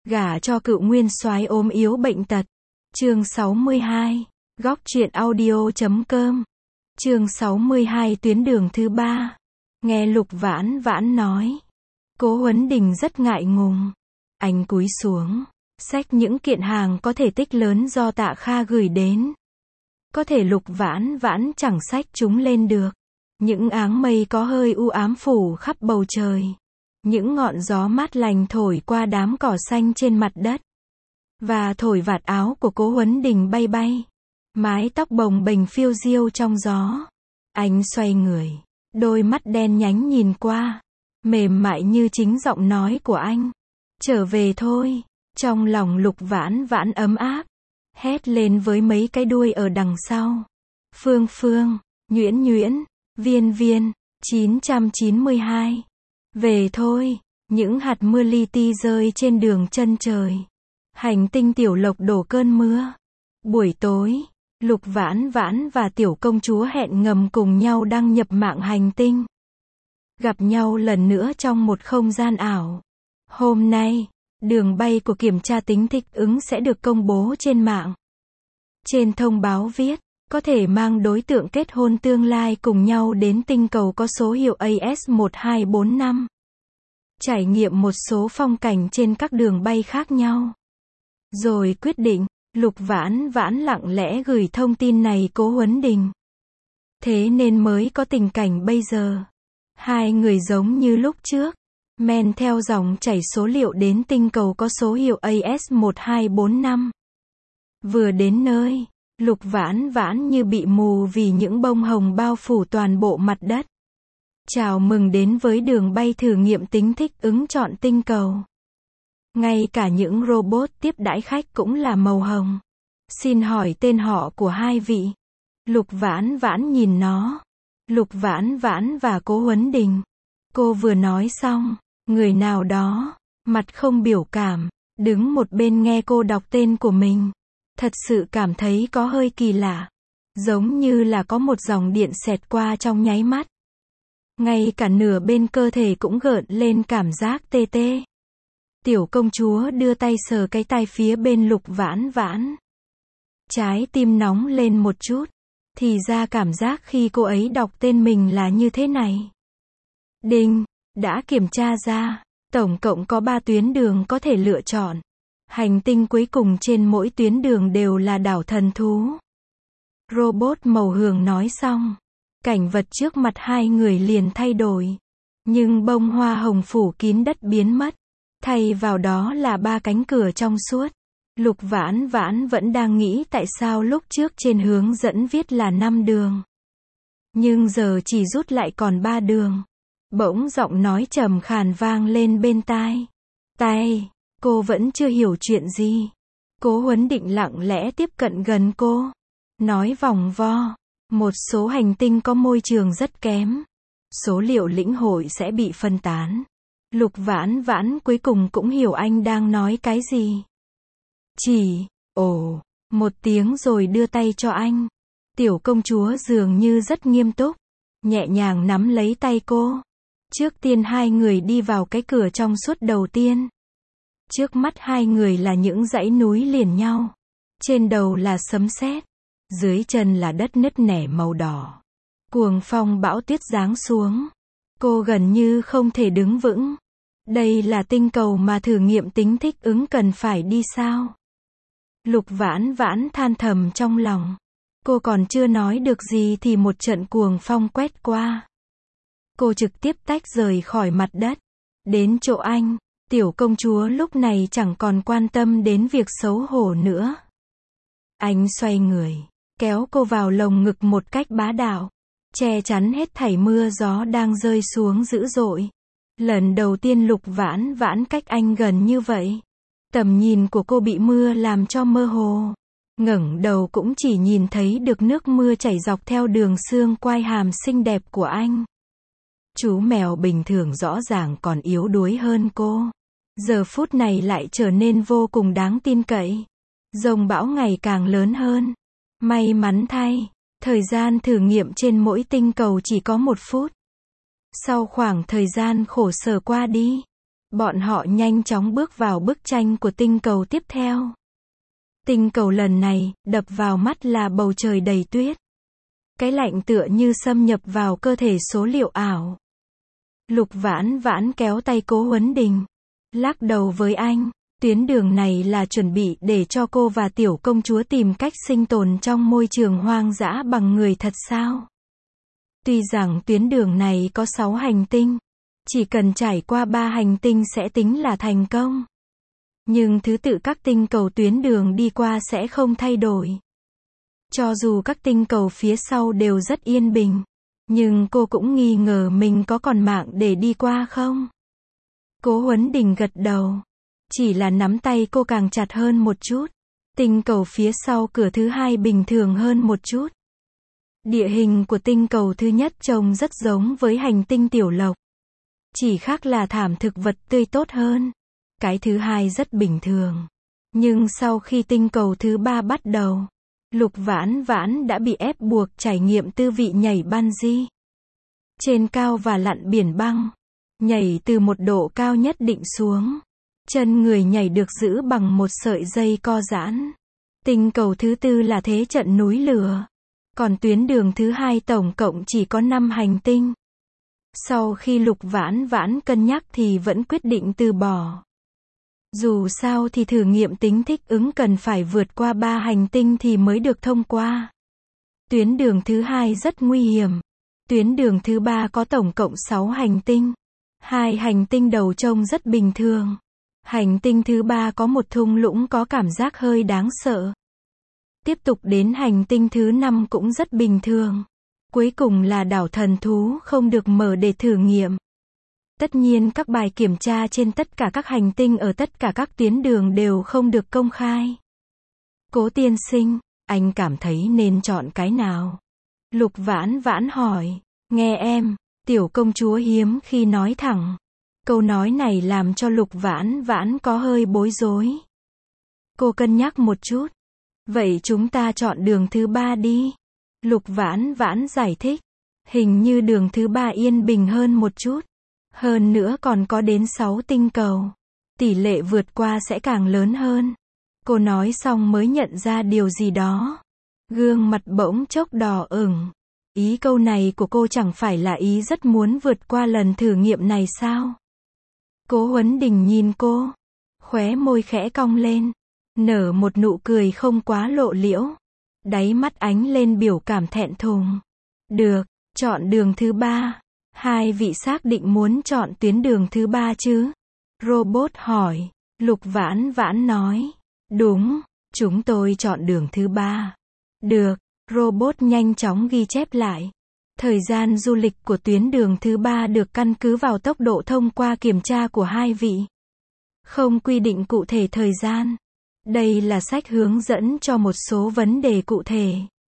Gả cho cựu nguyên soái ốm yếu bệnh tật. Chương 62. Góc truyện audio.com. Chương 62 tuyến đường thứ 3. Nghe Lục Vãn Vãn nói. Cố Huấn Đình rất ngại ngùng. Anh cúi xuống, xách những kiện hàng có thể tích lớn do Tạ Kha gửi đến. Có thể Lục Vãn Vãn chẳng xách chúng lên được. Những áng mây có hơi u ám phủ khắp bầu trời. Những ngọn gió mát lành thổi qua đám cỏ xanh trên mặt đất. Và thổi vạt áo của Cố Huấn Đình bay bay. Mái tóc bồng bềnh phiêu diêu trong gió. Anh xoay người. Đôi mắt đen nhánh nhìn qua. Mềm mại như chính giọng nói của anh. Trở về thôi. Trong lòng Lục Vãn Vãn ấm áp. Hét lên với mấy cái đuôi ở đằng sau. Phương Phương, Nhuyễn Nhuyễn, Viên Viên, 992. Về thôi. Những hạt mưa li ti rơi trên đường chân trời. Hành tinh Tiểu Lộc đổ cơn mưa. Buổi tối, Lục Vãn Vãn và Tiểu Công Chúa hẹn ngầm cùng nhau đăng nhập mạng hành tinh. Gặp nhau lần nữa trong một không gian ảo. Hôm nay, đường bay của kiểm tra tính thích ứng sẽ được công bố trên mạng. Trên thông báo viết, có thể mang đối tượng kết hôn tương lai cùng nhau đến tinh cầu có số hiệu AS1245. Trải nghiệm một số phong cảnh trên các đường bay khác nhau. Rồi quyết định, Lục Vãn Vãn lặng lẽ gửi thông tin này Cố Huấn Đình. Thế nên mới có tình cảnh bây giờ. Hai người giống như lúc trước, men theo dòng chảy số liệu đến tinh cầu có số hiệu AS1245. Vừa đến nơi, Lục Vãn Vãn như bị mù vì những bông hồng bao phủ toàn bộ mặt đất. Chào mừng đến với đường bay thử nghiệm tính thích ứng chọn tinh cầu. Ngay cả những robot tiếp đãi khách cũng là màu hồng. Xin hỏi tên họ của hai vị. Lục Vãn Vãn nhìn nó. Lục Vãn Vãn và Cố Huấn Đình. Cô vừa nói xong, người nào đó, mặt không biểu cảm, đứng một bên nghe cô đọc tên của mình. Thật sự cảm thấy có hơi kỳ lạ. Giống như là có một dòng điện xẹt qua trong nháy mắt. Ngay cả nửa bên cơ thể cũng gợn lên cảm giác tê tê. Tiểu Công Chúa đưa tay sờ cái tai phía bên Lục Vãn Vãn. Trái tim nóng lên một chút. Thì ra cảm giác khi cô ấy đọc tên mình là như thế này. Đinh, đã kiểm tra ra, tổng cộng có 3 tuyến đường có thể lựa chọn. Hành tinh cuối cùng trên mỗi tuyến đường đều là đảo thần thú. Robot màu hường nói xong. Cảnh vật trước mặt hai người liền thay đổi. Nhưng bông hoa hồng phủ kín đất biến mất. Thay vào đó là 3 cánh cửa trong suốt. Lục Vãn Vãn vẫn đang nghĩ tại sao lúc trước trên hướng dẫn viết là 5 đường. Nhưng giờ chỉ rút lại còn 3 đường. Bỗng giọng nói trầm khàn vang lên bên tai. Cô vẫn chưa hiểu chuyện gì. Cố Huấn Định lặng lẽ tiếp cận gần cô. Nói vòng vo. Một số hành tinh có môi trường rất kém. Số liệu lĩnh hội sẽ bị phân tán. Lục Vãn Vãn cuối cùng cũng hiểu anh đang nói cái gì. Chỉ, ồ, một tiếng rồi đưa tay cho anh. Tiểu Công Chúa dường như rất nghiêm túc. Nhẹ nhàng nắm lấy tay cô. Trước tiên hai người đi vào cái cửa trong suốt đầu tiên. Trước mắt hai người là những dãy núi liền nhau. Trên đầu là sấm sét. Dưới chân là đất nứt nẻ màu đỏ. Cuồng phong bão tuyết giáng xuống. Cô gần như không thể đứng vững. Đây là tinh cầu mà thử nghiệm tính thích ứng cần phải đi sao? Lục Vãn Vãn than thầm trong lòng. Cô còn chưa nói được gì thì một trận cuồng phong quét qua. Cô trực tiếp tách rời khỏi mặt đất. Đến chỗ anh, Tiểu Công Chúa lúc này chẳng còn quan tâm đến việc xấu hổ nữa. Anh xoay người, kéo cô vào lồng ngực một cách bá đạo. Che chắn hết thảy mưa gió đang rơi xuống dữ dội. Lần đầu tiên Lục Vãn Vãn cách anh gần như vậy. Tầm nhìn của cô bị mưa làm cho mơ hồ. Ngẩng đầu cũng chỉ nhìn thấy được nước mưa chảy dọc theo đường xương quai hàm xinh đẹp của anh. Chú mèo bình thường rõ ràng còn yếu đuối hơn cô. Giờ phút này lại trở nên vô cùng đáng tin cậy. Dông bão ngày càng lớn hơn. May mắn thay, thời gian thử nghiệm trên mỗi tinh cầu chỉ có 1 phút. Sau khoảng thời gian khổ sở qua đi, Bọn họ nhanh chóng bước vào bức tranh của tinh cầu tiếp theo. Tinh cầu lần này, đập vào mắt là bầu trời đầy tuyết. Cái lạnh tựa như xâm nhập vào cơ thể số liệu ảo. Lục Vãn Vãn kéo tay Cố Huấn Đình. Lắc đầu với anh. Tuyến đường này là chuẩn bị để cho cô và tiểu công chúa tìm cách sinh tồn trong môi trường hoang dã bằng người thật sao? Tuy rằng tuyến đường này có 6 hành tinh. Chỉ cần trải qua 3 hành tinh sẽ tính là thành công. Nhưng thứ tự các tinh cầu tuyến đường đi qua sẽ không thay đổi. Cho dù các tinh cầu phía sau đều rất yên bình. Nhưng cô cũng nghi ngờ mình có còn mạng để đi qua không? Cố Huấn Đình gật đầu. Chỉ là nắm tay cô càng chặt hơn một chút. Tinh cầu phía sau cửa thứ hai bình thường hơn một chút. Địa hình của tinh cầu thứ nhất trông rất giống với hành tinh Tiểu Lộc. Chỉ khác là thảm thực vật tươi tốt hơn. Cái thứ hai rất bình thường. Nhưng sau khi tinh cầu thứ ba bắt đầu, Lục Vãn Vãn đã bị ép buộc trải nghiệm tư vị nhảy bungee. Trên cao và lặn biển băng. Nhảy từ một độ cao nhất định xuống. Chân người nhảy được giữ bằng một sợi dây co giãn. Tinh cầu thứ tư là thế trận núi lửa. Còn tuyến đường thứ hai tổng cộng chỉ có 5 hành tinh. Sau khi Lục Vãn Vãn cân nhắc thì vẫn quyết định từ bỏ. Dù sao thì thử nghiệm tính thích ứng cần phải vượt qua 3 hành tinh thì mới được thông qua. Tuyến đường thứ hai rất nguy hiểm. Tuyến đường thứ ba có tổng cộng 6 hành tinh. 2 hành tinh đầu trông rất bình thường. Hành tinh thứ ba có một thung lũng có cảm giác hơi đáng sợ. Tiếp tục đến hành tinh thứ 5 cũng rất bình thường. Cuối cùng là đảo thần thú không được mở để thử nghiệm. Tất nhiên các bài kiểm tra trên tất cả các hành tinh ở tất cả các tuyến đường đều không được công khai. Cố tiên sinh, anh cảm thấy nên chọn cái nào? Lục Vãn Vãn hỏi. Nghe em, tiểu công chúa hiếm khi nói thẳng. Câu nói này làm cho Lục Vãn Vãn có hơi bối rối. Cô cân nhắc một chút. Vậy chúng ta chọn đường thứ ba đi. Lục Vãn Vãn giải thích. Hình như đường thứ ba yên bình hơn một chút. Hơn nữa còn có đến 6 tinh cầu. Tỷ lệ vượt qua sẽ càng lớn hơn. Cô nói xong mới nhận ra điều gì đó. Gương mặt bỗng chốc đỏ ửng. Ý câu này của cô chẳng phải là ý rất muốn vượt qua lần thử nghiệm này sao? Cố Huấn Đình nhìn cô. Khóe môi khẽ cong lên. Nở một nụ cười không quá lộ liễu. Đáy mắt ánh lên biểu cảm thẹn thùng. Được, chọn đường thứ ba. Hai vị xác định muốn chọn tuyến đường thứ ba chứ? Robot hỏi. Lục Vãn Vãn nói. Đúng, chúng tôi chọn đường thứ ba. Được, robot nhanh chóng ghi chép lại. Thời gian du lịch của tuyến đường thứ ba được căn cứ vào tốc độ thông qua kiểm tra của hai vị. Không quy định cụ thể thời gian. Đây là sách hướng dẫn cho một số vấn đề cụ thể.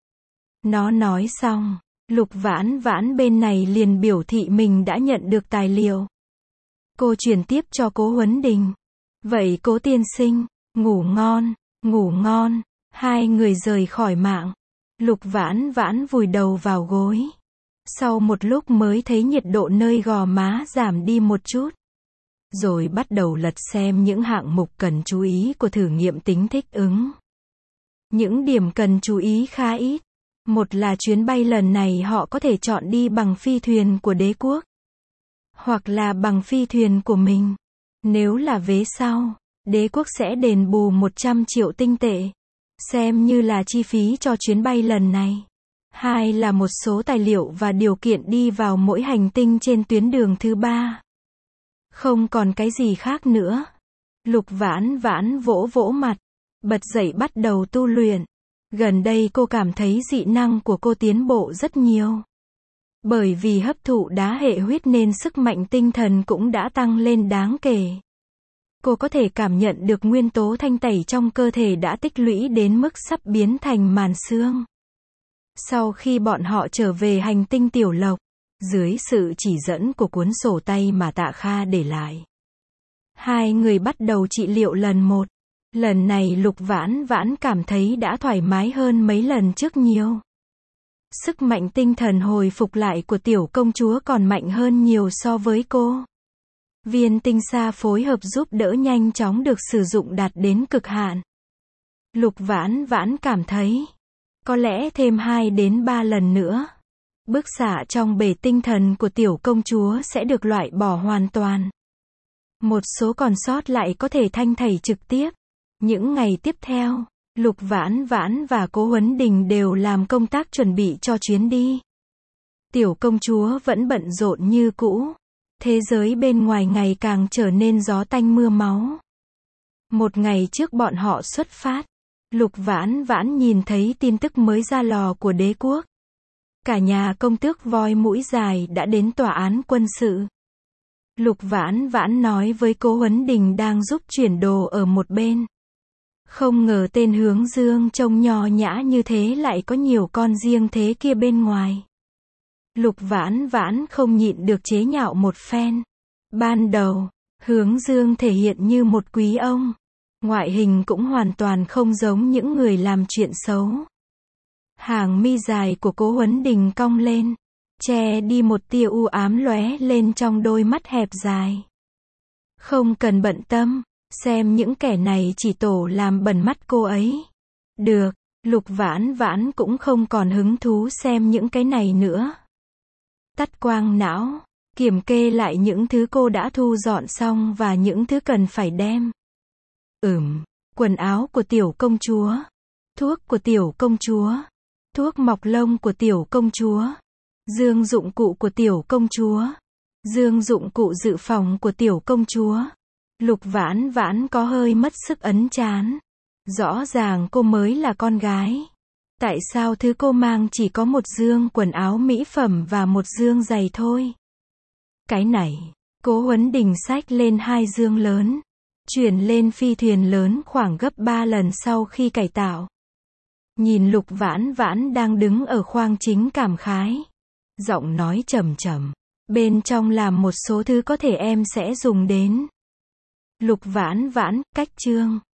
Nó nói xong, Lục Vãn Vãn bên này liền biểu thị mình đã nhận được tài liệu. Cô truyền tiếp cho Cố Huấn Đình. Vậy Cố tiên sinh, ngủ ngon, ngủ ngon. Hai người rời khỏi mạng. Lục Vãn Vãn vùi đầu vào gối. Sau một lúc mới thấy nhiệt độ nơi gò má giảm đi một chút. Rồi bắt đầu lật xem những hạng mục cần chú ý của thử nghiệm tính thích ứng. Những điểm cần chú ý khá ít. Một là chuyến bay lần này họ có thể chọn đi bằng phi thuyền của đế quốc. Hoặc là bằng phi thuyền của mình. Nếu là vế sau, đế quốc sẽ đền bù 100 triệu tinh tệ. Xem như là chi phí cho chuyến bay lần này. Hai là một số tài liệu và điều kiện đi vào mỗi hành tinh trên tuyến đường thứ ba. Không còn cái gì khác nữa. Lục Vãn Vãn vỗ vỗ mặt. Bật dậy bắt đầu tu luyện. Gần đây cô cảm thấy dị năng của cô tiến bộ rất nhiều. Bởi vì hấp thụ đá hệ huyết nên sức mạnh tinh thần cũng đã tăng lên đáng kể. Cô có thể cảm nhận được nguyên tố thanh tẩy trong cơ thể đã tích lũy đến mức sắp biến thành màn xương. Sau khi bọn họ trở về hành tinh Tiểu Lộc, dưới sự chỉ dẫn của cuốn sổ tay mà Tạ Kha để lại, hai người bắt đầu trị liệu lần một. Lần này Lục Vãn Vãn cảm thấy đã thoải mái hơn mấy lần trước nhiều. Sức mạnh tinh thần hồi phục lại của tiểu công chúa còn mạnh hơn nhiều so với cô. Viên tinh sa phối hợp giúp đỡ nhanh chóng được sử dụng đạt đến cực hạn. Lục Vãn Vãn cảm thấy, có lẽ thêm 2 đến 3 lần nữa, bức xạ trong bể tinh thần của tiểu công chúa sẽ được loại bỏ hoàn toàn. Một số còn sót lại có thể thanh tẩy trực tiếp. Những ngày tiếp theo, Lục Vãn Vãn và Cố Huấn Đình đều làm công tác chuẩn bị cho chuyến đi. Tiểu công chúa vẫn bận rộn như cũ. Thế giới bên ngoài ngày càng trở nên gió tanh mưa máu. Một ngày trước bọn họ xuất phát, Lục Vãn Vãn nhìn thấy tin tức mới ra lò của đế quốc. Cả nhà công tước voi mũi dài đã đến tòa án quân sự. Lục Vãn Vãn nói với Cố Huấn Đình đang giúp chuyển đồ ở một bên. Không ngờ tên Hướng Dương trông nho nhã như thế lại có nhiều con riêng thế kia bên ngoài. Lục Vãn Vãn không nhịn được chế nhạo một phen. Ban đầu, Hướng Dương thể hiện như một quý ông. Ngoại hình cũng hoàn toàn không giống những người làm chuyện xấu. Hàng mi dài của Cố Huấn Đình cong lên, che đi một tia u ám lóe lên trong đôi mắt hẹp dài. Không cần bận tâm, xem những kẻ này chỉ tổ làm bẩn mắt cô ấy. Được, Lục Vãn Vãn cũng không còn hứng thú xem những cái này nữa. Tắt quang não, kiểm kê lại những thứ cô đã thu dọn xong và những thứ cần phải đem. Quần áo của tiểu công chúa, thuốc của tiểu công chúa, thuốc mọc lông của tiểu công chúa, dương dụng cụ của tiểu công chúa, dương dụng cụ dự phòng của tiểu công chúa. Lục Vãn Vãn có hơi mất sức ấn chán. Rõ ràng cô mới là con gái. Tại sao thứ cô mang chỉ có một dương quần áo mỹ phẩm và một dương giày thôi? Cái này, Cố Huấn Đình xách lên 2 dương lớn, chuyển lên phi thuyền lớn khoảng gấp 3 lần sau khi cải tạo. Nhìn Lục Vãn Vãn đang đứng ở khoang chính cảm khái. Giọng nói trầm trầm. Bên trong làm một số thứ có thể em sẽ dùng đến. Lục Vãn Vãn, cách chương.